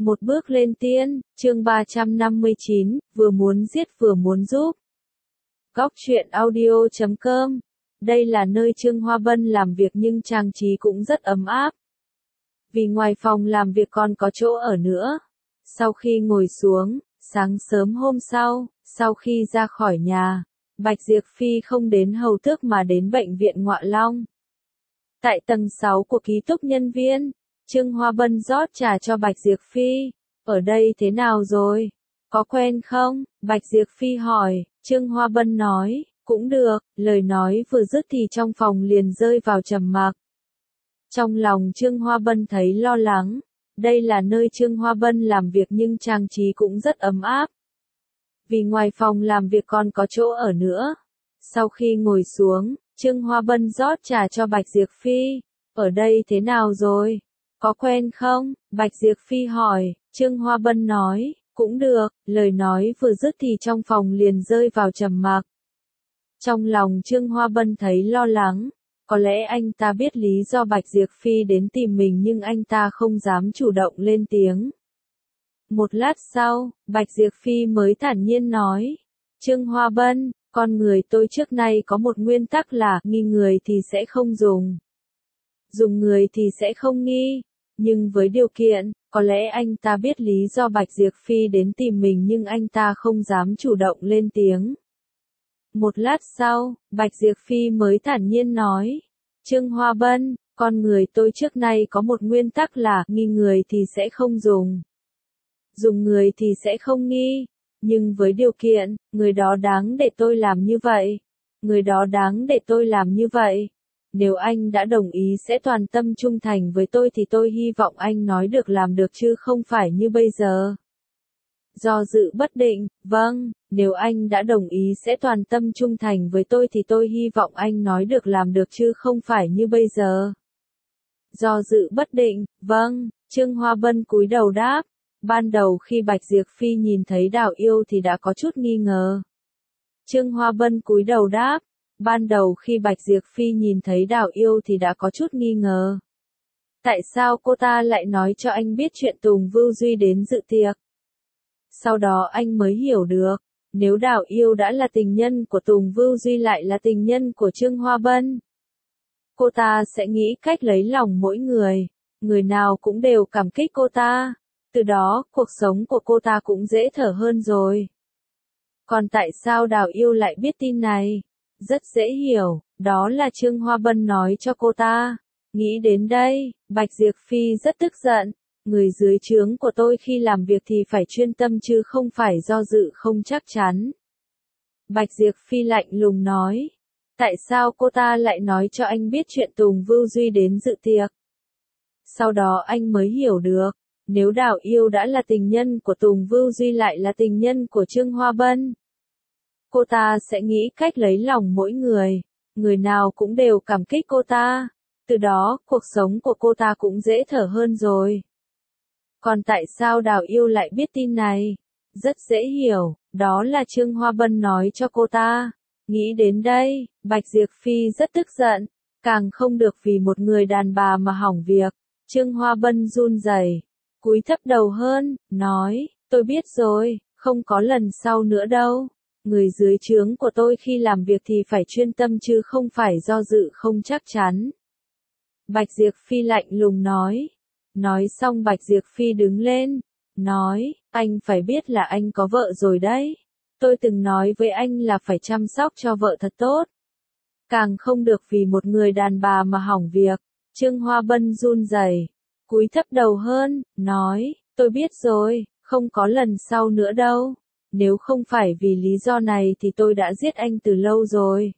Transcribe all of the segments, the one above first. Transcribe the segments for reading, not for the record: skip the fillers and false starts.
Một bước lên tiên, chương 359, vừa muốn giết vừa muốn giúp. Góc truyện audio.com. Đây là nơi Trương Hoa Bân làm việc nhưng trang trí cũng rất ấm áp. Vì ngoài phòng làm việc còn có chỗ ở nữa. Sau khi ngồi xuống, sáng sớm hôm sau khi ra khỏi nhà, Bạch Diệp Phi không đến hầu tước mà đến bệnh viện Ngoại Long. Tại tầng 6 của ký túc nhân viên, Trương Hoa Bân rót trà cho Bạch Diệp Phi. Ở đây thế nào rồi? Có quen không? Bạch Diệp Phi hỏi. Trương Hoa Bân nói, cũng được. Lời nói vừa dứt thì trong phòng liền rơi vào trầm mặc. Trong lòng Trương Hoa Bân thấy lo lắng. Đây là nơi Trương Hoa Bân làm việc nhưng trang trí cũng rất ấm áp. Vì ngoài phòng làm việc còn có chỗ ở nữa. Sau khi ngồi xuống, Trương Hoa Bân rót trà cho Bạch Diệp Phi. Ở đây thế nào rồi? Có quen không? Bạch Diệp Phi hỏi. Trương Hoa Bân nói, cũng được. Lời nói vừa dứt thì trong phòng liền rơi vào trầm mặc. Trong lòng Trương Hoa Bân thấy lo lắng. Có lẽ anh ta biết lý do Bạch Diệp Phi đến tìm mình nhưng anh ta không dám chủ động lên tiếng. Một lát sau, Bạch Diệp Phi mới thản nhiên nói. Trương Hoa Bân, con người tôi trước nay có một nguyên tắc là nghi người thì sẽ không dùng. Dùng người thì sẽ không nghi. Nhưng với điều kiện, có lẽ anh ta biết lý do Bạch Diệp Phi đến tìm mình nhưng anh ta không dám chủ động lên tiếng. Một lát sau, Bạch Diệp Phi mới thản nhiên nói. Trương Hoa Bân, con người tôi trước nay có một nguyên tắc là nghi người thì sẽ không dùng. Dùng người thì sẽ không nghi. Nhưng với điều kiện, người đó đáng để tôi làm như vậy. Người đó đáng để tôi làm như vậy. Nếu anh đã đồng ý sẽ toàn tâm trung thành với tôi thì tôi hy vọng anh nói được làm được chứ không phải như bây giờ. Do dự bất định, vâng, nếu anh đã đồng ý sẽ toàn tâm trung thành với tôi thì tôi hy vọng anh nói được làm được chứ không phải như bây giờ. Do dự bất định, vâng, Trương Hoa Bân cúi đầu đáp. Ban đầu khi Bạch Diệp Phi nhìn thấy Đào Yêu thì đã có chút nghi ngờ. Trương Hoa Bân cúi đầu đáp. Ban đầu khi Bạch Diệp Phi nhìn thấy Đào Yêu thì đã có chút nghi ngờ. Tại sao cô ta lại nói cho anh biết chuyện Tùng Vưu Duy đến dự tiệc? Sau đó anh mới hiểu được, nếu Đào Yêu đã là tình nhân của Tùng Vưu Duy lại là tình nhân của Trương Hoa Bân, cô ta sẽ nghĩ cách lấy lòng mỗi người. Người nào cũng đều cảm kích cô ta. Từ đó, cuộc sống của cô ta cũng dễ thở hơn rồi. Còn tại sao Đào Yêu lại biết tin này? Rất dễ hiểu, đó là Trương Hoa Bân nói cho cô ta. Nghĩ đến đây, Bạch Diệp Phi rất tức giận. Người dưới trướng của tôi khi làm việc thì phải chuyên tâm chứ không phải do dự không chắc chắn. Bạch Diệp Phi lạnh lùng nói. Tại sao cô ta lại nói cho anh biết chuyện Tùng Vưu Duy đến dự tiệc? Sau đó anh mới hiểu được, nếu Đào Yêu đã là tình nhân của Tùng Vưu Duy lại là tình nhân của Trương Hoa Bân, cô ta sẽ nghĩ cách lấy lòng mỗi người. Người nào cũng đều cảm kích cô ta. Từ đó, cuộc sống của cô ta cũng dễ thở hơn rồi. Còn tại sao Đào Yêu lại biết tin này? Rất dễ hiểu, đó là Trương Hoa Bân nói cho cô ta. Nghĩ đến đây, Bạch Diệp Phi rất tức giận. Càng không được vì một người đàn bà mà hỏng việc. Trương Hoa Bân run rẩy, cúi thấp đầu hơn, nói, tôi biết rồi, không có lần sau nữa đâu. Người dưới trướng của tôi khi làm việc thì phải chuyên tâm chứ không phải do dự không chắc chắn. Bạch Diệp Phi lạnh lùng nói. Nói xong Bạch Diệp Phi đứng lên, nói, anh phải biết là anh có vợ rồi đấy. Tôi từng nói với anh là phải chăm sóc cho vợ thật tốt. Càng không được vì một người đàn bà mà hỏng việc. Trương Hoa Bân run rẩy, cúi thấp đầu hơn, nói, tôi biết rồi, không có lần sau nữa đâu. Nếu không phải vì lý do này thì tôi đã giết anh từ lâu rồi.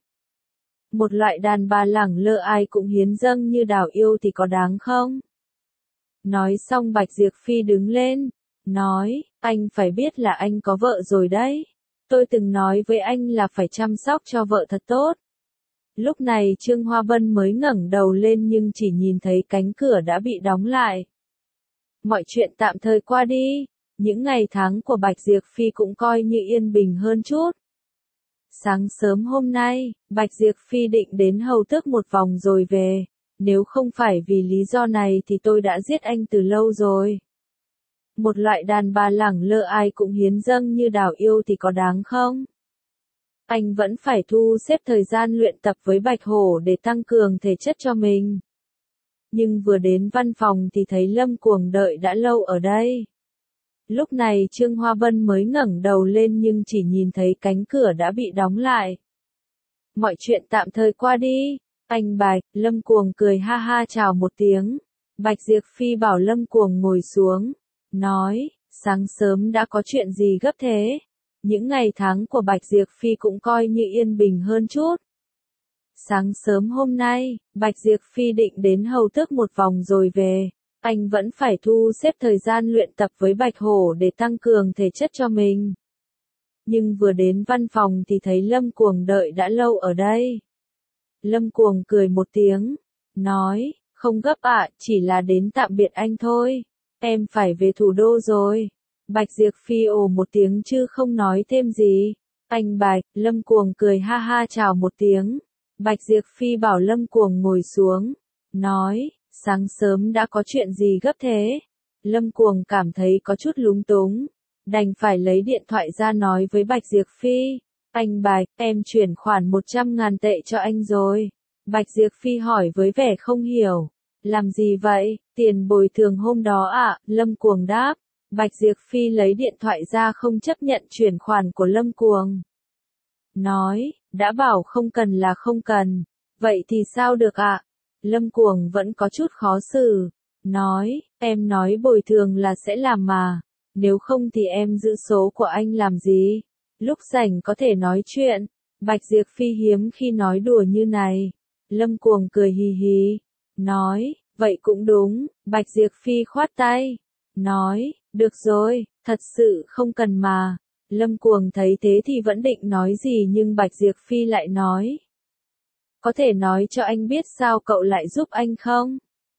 Một loại đàn bà lẳng lơ ai cũng hiến dâng như Đào Yêu thì có đáng không? Nói xong Bạch Diệp Phi đứng lên, nói, anh phải biết là anh có vợ rồi đấy. Tôi từng nói với anh là phải chăm sóc cho vợ thật tốt. Lúc này Trương Hoa Bân mới ngẩng đầu lên nhưng chỉ nhìn thấy cánh cửa đã bị đóng lại. Mọi chuyện tạm thời qua đi. Những ngày tháng của Bạch Diệp Phi cũng coi như yên bình hơn chút. Sáng sớm hôm nay, Bạch Diệp Phi định đến hầu tước một vòng rồi về. Nếu không phải vì lý do này thì tôi đã giết anh từ lâu rồi. Một loại đàn bà lẳng lơ ai cũng hiến dâng như Đào Yêu thì có đáng không? Anh vẫn phải thu xếp thời gian luyện tập với Bạch Hổ để tăng cường thể chất cho mình. Nhưng vừa đến văn phòng thì thấy Lâm Cuồng đợi đã lâu ở đây. Lúc này Trương Hoa Bân mới ngẩng đầu lên nhưng chỉ nhìn thấy cánh cửa đã bị đóng lại. Mọi chuyện tạm thời qua đi. Anh Bạch, Lâm Cuồng cười ha ha chào một tiếng. Bạch Diệp Phi bảo Lâm Cuồng ngồi xuống. Nói, sáng sớm đã có chuyện gì gấp thế? Những ngày tháng của Bạch Diệp Phi cũng coi như yên bình hơn chút. Sáng sớm hôm nay, Bạch Diệp Phi định đến Hầu Tước một vòng rồi về. Anh vẫn phải thu xếp thời gian luyện tập với Bạch Hổ để tăng cường thể chất cho mình. Nhưng vừa đến văn phòng thì thấy Lâm Cuồng đợi đã lâu ở đây. Lâm Cuồng cười một tiếng, nói, không gấp ạ, chỉ là đến tạm biệt anh thôi. Em phải về thủ đô rồi. Bạch Diệp Phi ồ một tiếng chứ không nói thêm gì. Anh Bạch, Lâm Cuồng cười ha ha chào một tiếng. Bạch Diệp Phi bảo Lâm Cuồng ngồi xuống. Nói, sáng sớm đã có chuyện gì gấp thế? Lâm Cuồng cảm thấy có chút lúng túng. Đành phải lấy điện thoại ra nói với Bạch Diệp Phi. Anh Bạch, em chuyển khoản 100.000 tệ cho anh rồi. Bạch Diệp Phi hỏi với vẻ không hiểu. Làm gì vậy? Tiền bồi thường hôm đó ạ, Lâm Cuồng đáp. Bạch Diệp Phi lấy điện thoại ra không chấp nhận chuyển khoản của Lâm Cuồng. Nói, đã bảo không cần là không cần. Vậy thì sao được ạ? Lâm Cuồng vẫn có chút khó xử. Nói, em nói bồi thường là sẽ làm mà. Nếu không thì em giữ số của anh làm gì? Lúc rảnh có thể nói chuyện. Bạch Diệp Phi hiếm khi nói đùa như này. Lâm Cuồng cười hì hì. Nói, vậy cũng đúng. Bạch Diệp Phi khoát tay. Nói, được rồi, thật sự không cần mà. Lâm Cuồng thấy thế thì vẫn định nói gì nhưng Bạch Diệp Phi lại nói. Có thể nói cho anh biết sao cậu lại giúp anh không?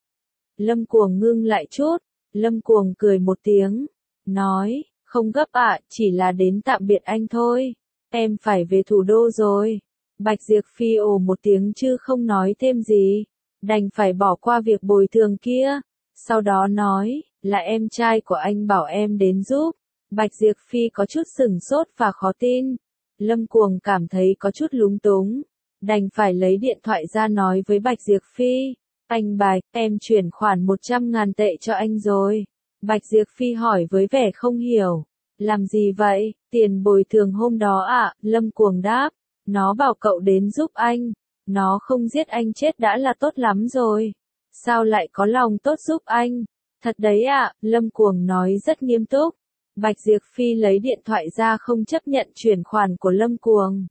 Lâm Cuồng ngưng lại chút. Lâm Cuồng cười một tiếng. Nói, không gấp ạ, chỉ là đến tạm biệt anh thôi. Em phải về thủ đô rồi. Bạch Diệp Phi ồ một tiếng chứ không nói thêm gì. Đành phải bỏ qua việc bồi thường kia. Sau đó nói, là em trai của anh bảo em đến giúp. Bạch Diệp Phi có chút sửng sốt và khó tin. Lâm Cuồng cảm thấy có chút lúng túng. Đành phải lấy điện thoại ra nói với Bạch Diệp Phi. Anh Bạch, em chuyển khoản 100.000 tệ cho anh rồi. Bạch Diệp Phi hỏi với vẻ không hiểu. Làm gì vậy? Tiền bồi thường hôm đó ạ, Lâm Cuồng đáp. Nó bảo cậu đến giúp anh. Nó không giết anh chết đã là tốt lắm rồi. Sao lại có lòng tốt giúp anh? Thật đấy ạ, Lâm Cuồng nói rất nghiêm túc. Bạch Diệp Phi lấy điện thoại ra không chấp nhận chuyển khoản của Lâm Cuồng.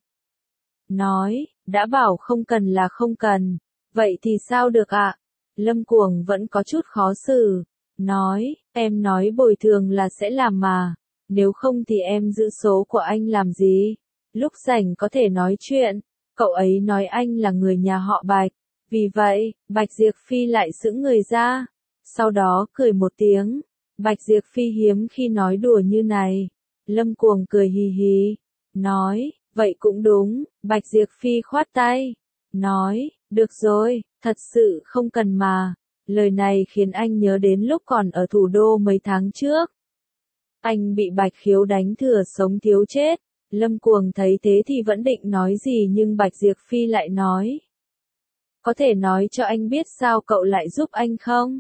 Nói, đã bảo không cần là không cần. Vậy thì sao được ạ? Lâm Cuồng vẫn có chút khó xử. Nói, em nói bồi thường là sẽ làm mà. Nếu không thì em giữ số của anh làm gì? Lúc rảnh có thể nói chuyện. Cậu ấy nói anh là người nhà họ Bạch. Vì vậy, Bạch Diệp Phi lại sững người ra. Sau đó cười một tiếng. Bạch Diệp Phi hiếm khi nói đùa như này. Lâm Cuồng cười hì hì. Nói, vậy cũng đúng. Bạch Diệp Phi khoát tay. Nói, được rồi, thật sự không cần mà. Lời này khiến anh nhớ đến lúc còn ở thủ đô mấy tháng trước. Anh bị Bạch Khiếu đánh thừa sống thiếu chết. Lâm Cuồng thấy thế thì vẫn định nói gì nhưng Bạch Diệp Phi lại nói. Có thể nói cho anh biết sao cậu lại giúp anh không?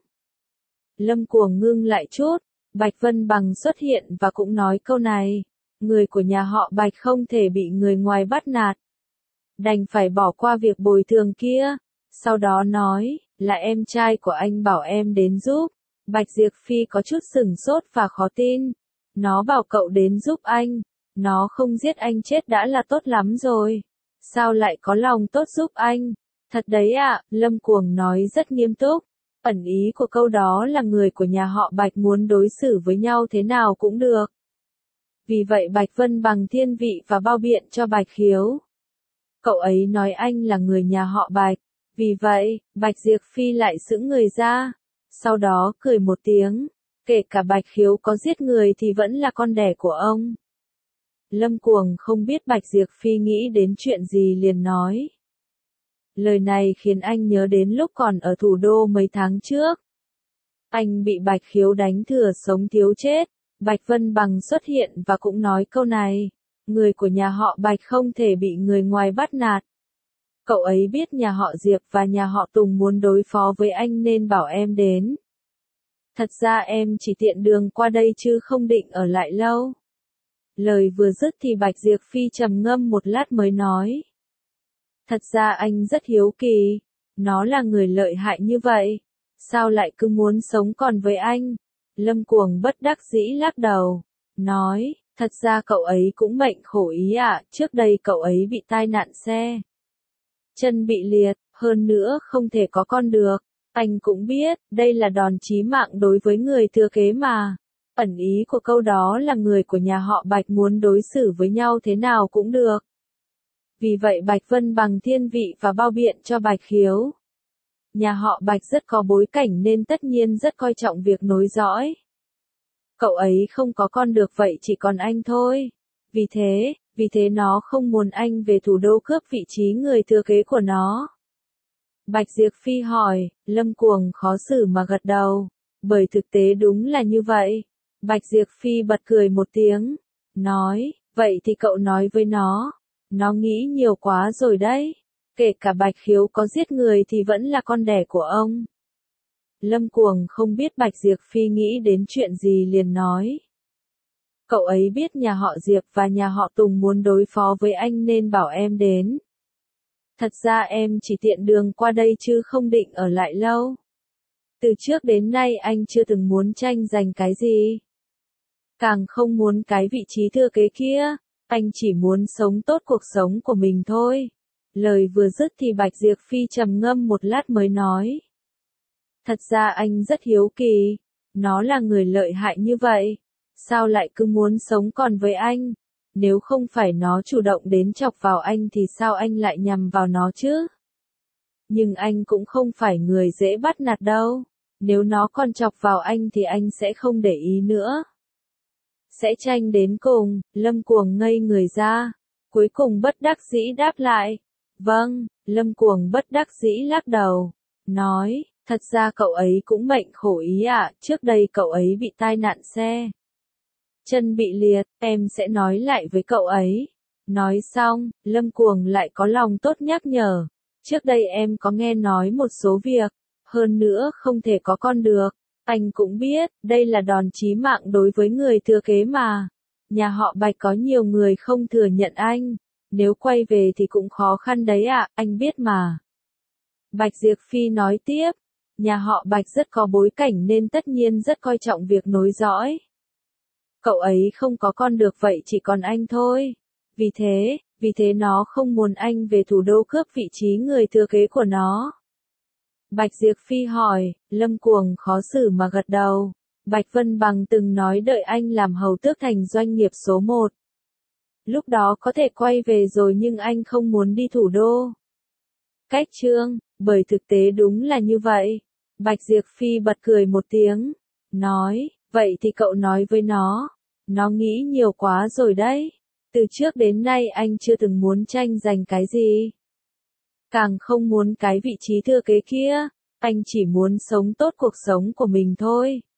Lâm Cuồng ngưng lại chút. Bạch Vân Bằng xuất hiện và cũng nói câu này. Người của nhà họ Bạch không thể bị người ngoài bắt nạt. Đành phải bỏ qua việc bồi thường kia. Sau đó nói, là em trai của anh bảo em đến giúp. Bạch Diệp Phi có chút sửng sốt và khó tin. Nó bảo cậu đến giúp anh. Nó không giết anh chết đã là tốt lắm rồi. Sao lại có lòng tốt giúp anh? Thật đấy ạ, Lâm Cuồng nói rất nghiêm túc. Ẩn ý của câu đó là người của nhà họ Bạch muốn đối xử với nhau thế nào cũng được. Vì vậy Bạch Vân Bằng thiên vị và bao biện cho Bạch Khiếu. Cậu ấy nói anh là người nhà họ Bạch. Vì vậy, Bạch Diệp Phi lại sững người ra. Sau đó cười một tiếng. Kể cả Bạch Khiếu có giết người thì vẫn là con đẻ của ông. Lâm Cuồng không biết Bạch Diệp Phi nghĩ đến chuyện gì liền nói. Lời này khiến anh nhớ đến lúc còn ở thủ đô mấy tháng trước. Anh bị Bạch Khiếu đánh thừa sống thiếu chết. Bạch Vân Bằng xuất hiện và cũng nói câu này. Người của nhà họ Bạch không thể bị người ngoài bắt nạt. Cậu ấy biết nhà họ Diệp và nhà họ Tùng muốn đối phó với anh nên bảo em đến. Thật ra em chỉ tiện đường qua đây chứ không định ở lại lâu. Lời vừa dứt thì Bạch Diệp Phi trầm ngâm một lát mới nói. Thật ra anh rất hiếu kỳ. Nó là người lợi hại như vậy. Sao lại cứ muốn sống còn với anh? Lâm Cuồng bất đắc dĩ lắc đầu. Nói, thật ra cậu ấy cũng mệnh khổ ý ạ. Trước đây cậu ấy bị tai nạn xe. Chân bị liệt, hơn nữa không thể có con được. Anh cũng biết, đây là đòn chí mạng đối với người thừa kế mà. Ẩn ý của câu đó là người của nhà họ Bạch muốn đối xử với nhau thế nào cũng được. Vì vậy Bạch Vân Bằng thiên vị và bao biện cho Bạch Khiếu. Nhà họ Bạch rất có bối cảnh nên tất nhiên rất coi trọng việc nối dõi. Cậu ấy không có con được vậy chỉ còn anh thôi. Vì thế nó không muốn anh về thủ đô cướp vị trí người thừa kế của nó. Bạch Diệp Phi hỏi, Lâm Cuồng khó xử mà gật đầu. Bởi thực tế đúng là như vậy. Bạch Diệp Phi bật cười một tiếng. Nói, vậy thì cậu nói với nó. Nó nghĩ nhiều quá rồi đấy. Kể cả Bạch Khiếu có giết người thì vẫn là con đẻ của ông. Lâm Cuồng không biết Bạch Diệp Phi nghĩ đến chuyện gì liền nói. Cậu ấy biết nhà họ Diệp và nhà họ Tùng muốn đối phó với anh nên bảo em đến. Thật ra em chỉ tiện đường qua đây chứ không định ở lại lâu. Từ trước đến nay anh chưa từng muốn tranh giành cái gì. Càng không muốn cái vị trí thừa kế kia. Anh chỉ muốn sống tốt cuộc sống của mình thôi. Lời vừa dứt thì Bạch Diệp Phi trầm ngâm một lát mới nói. Thật ra anh rất hiếu kỳ. Nó là người lợi hại như vậy. Sao lại cứ muốn sống còn với anh? Nếu không phải nó chủ động đến chọc vào anh thì sao anh lại nhằm vào nó chứ? Nhưng anh cũng không phải người dễ bắt nạt đâu. Nếu nó còn chọc vào anh thì anh sẽ không để ý nữa. Sẽ tranh đến cùng. Lâm Cuồng ngây người ra. Cuối cùng bất đắc dĩ đáp lại. Vâng. Lâm Cuồng bất đắc dĩ lắc đầu. Nói, thật ra cậu ấy cũng mệnh khổ ý ạ. Trước đây cậu ấy bị tai nạn xe. Chân bị liệt, em sẽ nói lại với cậu ấy. Nói xong, Lâm Cuồng lại có lòng tốt nhắc nhở. Trước đây em có nghe nói một số việc. Hơn nữa không thể có con được. Anh cũng biết, đây là đòn chí mạng đối với người thừa kế mà. Nhà họ Bạch có nhiều người không thừa nhận anh. Nếu quay về thì cũng khó khăn đấy ạ, anh biết mà. Bạch Diệp Phi nói tiếp. Nhà họ Bạch rất có bối cảnh nên tất nhiên rất coi trọng việc nối dõi. Cậu ấy không có con được vậy chỉ còn anh thôi. Vì thế nó không muốn anh về thủ đô cướp vị trí người thừa kế của nó. Bạch Diệp Phi hỏi, Lâm Cuồng khó xử mà gật đầu. Bạch Vân Bằng từng nói đợi anh làm hầu tước thành doanh nghiệp số 1. Lúc đó có thể quay về rồi nhưng anh không muốn đi thủ đô. Cách chương, bởi thực tế đúng là như vậy. Bạch Diệp Phi bật cười một tiếng. Nói, vậy thì cậu nói với nó. Nó nghĩ nhiều quá rồi đấy. Từ trước đến nay anh chưa từng muốn tranh giành cái gì. Càng không muốn cái vị trí thừa kế kia. Anh chỉ muốn sống tốt cuộc sống của mình thôi.